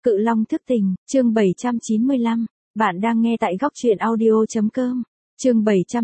Cự Long thức tình, chương 795. Bạn đang nghe tại góc truyện audio.com. Chương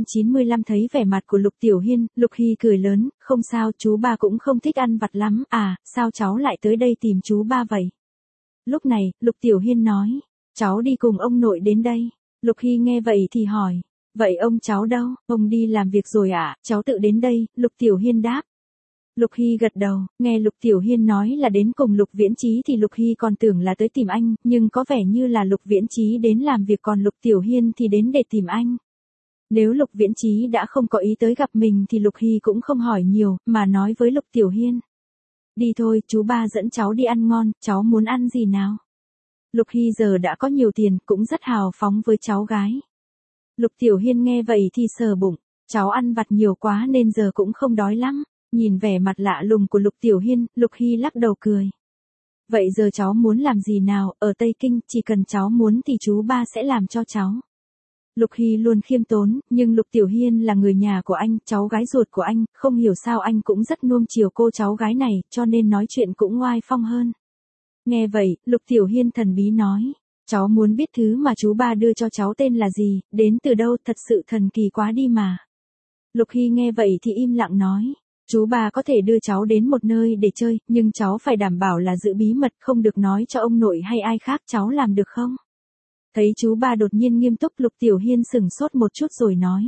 795 thấy vẻ mặt của Lục Tiểu Hiên, Lục Hy cười lớn, không sao, chú ba cũng không thích ăn vặt lắm, à, sao cháu lại tới đây tìm chú ba vậy? Lúc này, Lục Tiểu Hiên nói, cháu đi cùng ông nội đến đây. Lục Hy nghe vậy thì hỏi, vậy ông cháu đâu, ông đi làm việc rồi à, cháu tự đến đây, Lục Tiểu Hiên đáp. Lục Hy gật đầu, nghe Lục Tiểu Hiên nói là đến cùng Lục Viễn Chí thì Lục Hy còn tưởng là tới tìm anh, nhưng có vẻ như là Lục Viễn Chí đến làm việc còn Lục Tiểu Hiên thì đến để tìm anh. Nếu Lục Viễn Chí đã không có ý tới gặp mình thì Lục Hy cũng không hỏi nhiều, mà nói với Lục Tiểu Hiên. Đi thôi, chú ba dẫn cháu đi ăn ngon, cháu muốn ăn gì nào? Lục Hy giờ đã có nhiều tiền, cũng rất hào phóng với cháu gái. Lục Tiểu Hiên nghe vậy thì sờ bụng, cháu ăn vặt nhiều quá nên giờ cũng không đói lắm. Nhìn vẻ mặt lạ lùng của Lục Tiểu Hiên, Lục Hy lắc đầu cười. Vậy giờ cháu muốn làm gì nào, ở Tây Kinh, chỉ cần cháu muốn thì chú ba sẽ làm cho cháu. Lục Hy luôn khiêm tốn, nhưng Lục Tiểu Hiên là người nhà của anh, cháu gái ruột của anh, không hiểu sao anh cũng rất nuông chiều cô cháu gái này, cho nên nói chuyện cũng oai phong hơn. Nghe vậy, Lục Tiểu Hiên thần bí nói, cháu muốn biết thứ mà chú ba đưa cho cháu tên là gì, đến từ đâu, thật sự thần kỳ quá đi mà. Lục Hy nghe vậy thì im lặng nói. Chú ba có thể đưa cháu đến một nơi để chơi, nhưng cháu phải đảm bảo là giữ bí mật, không được nói cho ông nội hay ai khác, cháu làm được không? Thấy chú ba đột nhiên nghiêm túc, Lục Tiểu Hiên sửng sốt một chút rồi nói.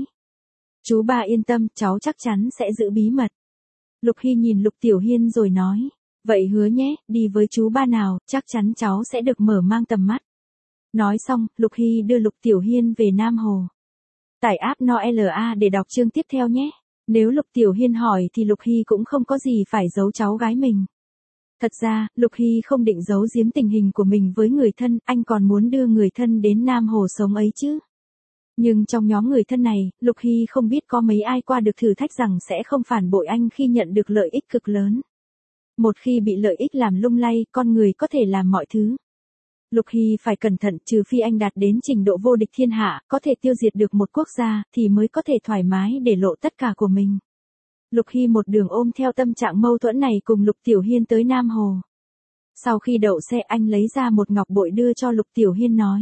Chú ba yên tâm, cháu chắc chắn sẽ giữ bí mật. Lục Hy nhìn Lục Tiểu Hiên rồi nói. Vậy hứa nhé, đi với chú ba nào, chắc chắn cháu sẽ được mở mang tầm mắt. Nói xong, Lục Hy đưa Lục Tiểu Hiên về Nam Hồ. Tải app NOLA để đọc chương tiếp theo nhé. Nếu Lục Tiểu Hiên hỏi thì Lục Hy cũng không có gì phải giấu cháu gái mình. Thật ra, Lục Hy không định giấu giếm tình hình của mình với người thân, anh còn muốn đưa người thân đến Nam Hồ sống ấy chứ. Nhưng trong nhóm người thân này, Lục Hy không biết có mấy ai qua được thử thách rằng sẽ không phản bội anh khi nhận được lợi ích cực lớn. Một khi bị lợi ích làm lung lay, con người có thể làm mọi thứ. Lục Hy phải cẩn thận, trừ phi anh đạt đến trình độ vô địch thiên hạ, có thể tiêu diệt được một quốc gia, thì mới có thể thoải mái để lộ tất cả của mình. Lục Hy một đường ôm theo tâm trạng mâu thuẫn này cùng Lục Tiểu Hiên tới Nam Hồ. Sau khi đậu xe anh lấy ra một ngọc bội đưa cho Lục Tiểu Hiên nói.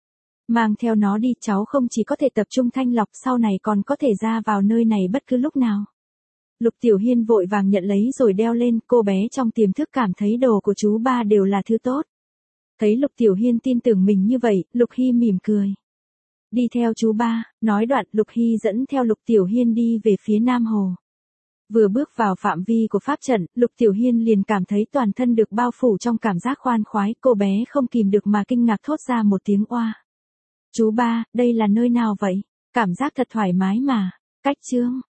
Mang theo nó đi, cháu không chỉ có thể tập trung thanh lọc, sau này còn có thể ra vào nơi này bất cứ lúc nào. Lục Tiểu Hiên vội vàng nhận lấy rồi đeo lên, cô bé trong tiềm thức cảm thấy đồ của chú ba đều là thứ tốt. Thấy Lục Tiểu Hiên tin tưởng mình như vậy, Lục Hy mỉm cười. Đi theo chú ba, nói đoạn Lục Hy dẫn theo Lục Tiểu Hiên đi về phía Nam Hồ. Vừa bước vào phạm vi của pháp trận, Lục Tiểu Hiên liền cảm thấy toàn thân được bao phủ trong cảm giác khoan khoái, cô bé không kìm được mà kinh ngạc thốt ra một tiếng oa. Chú ba, đây là nơi nào vậy? Cảm giác thật thoải mái mà. Cách chương.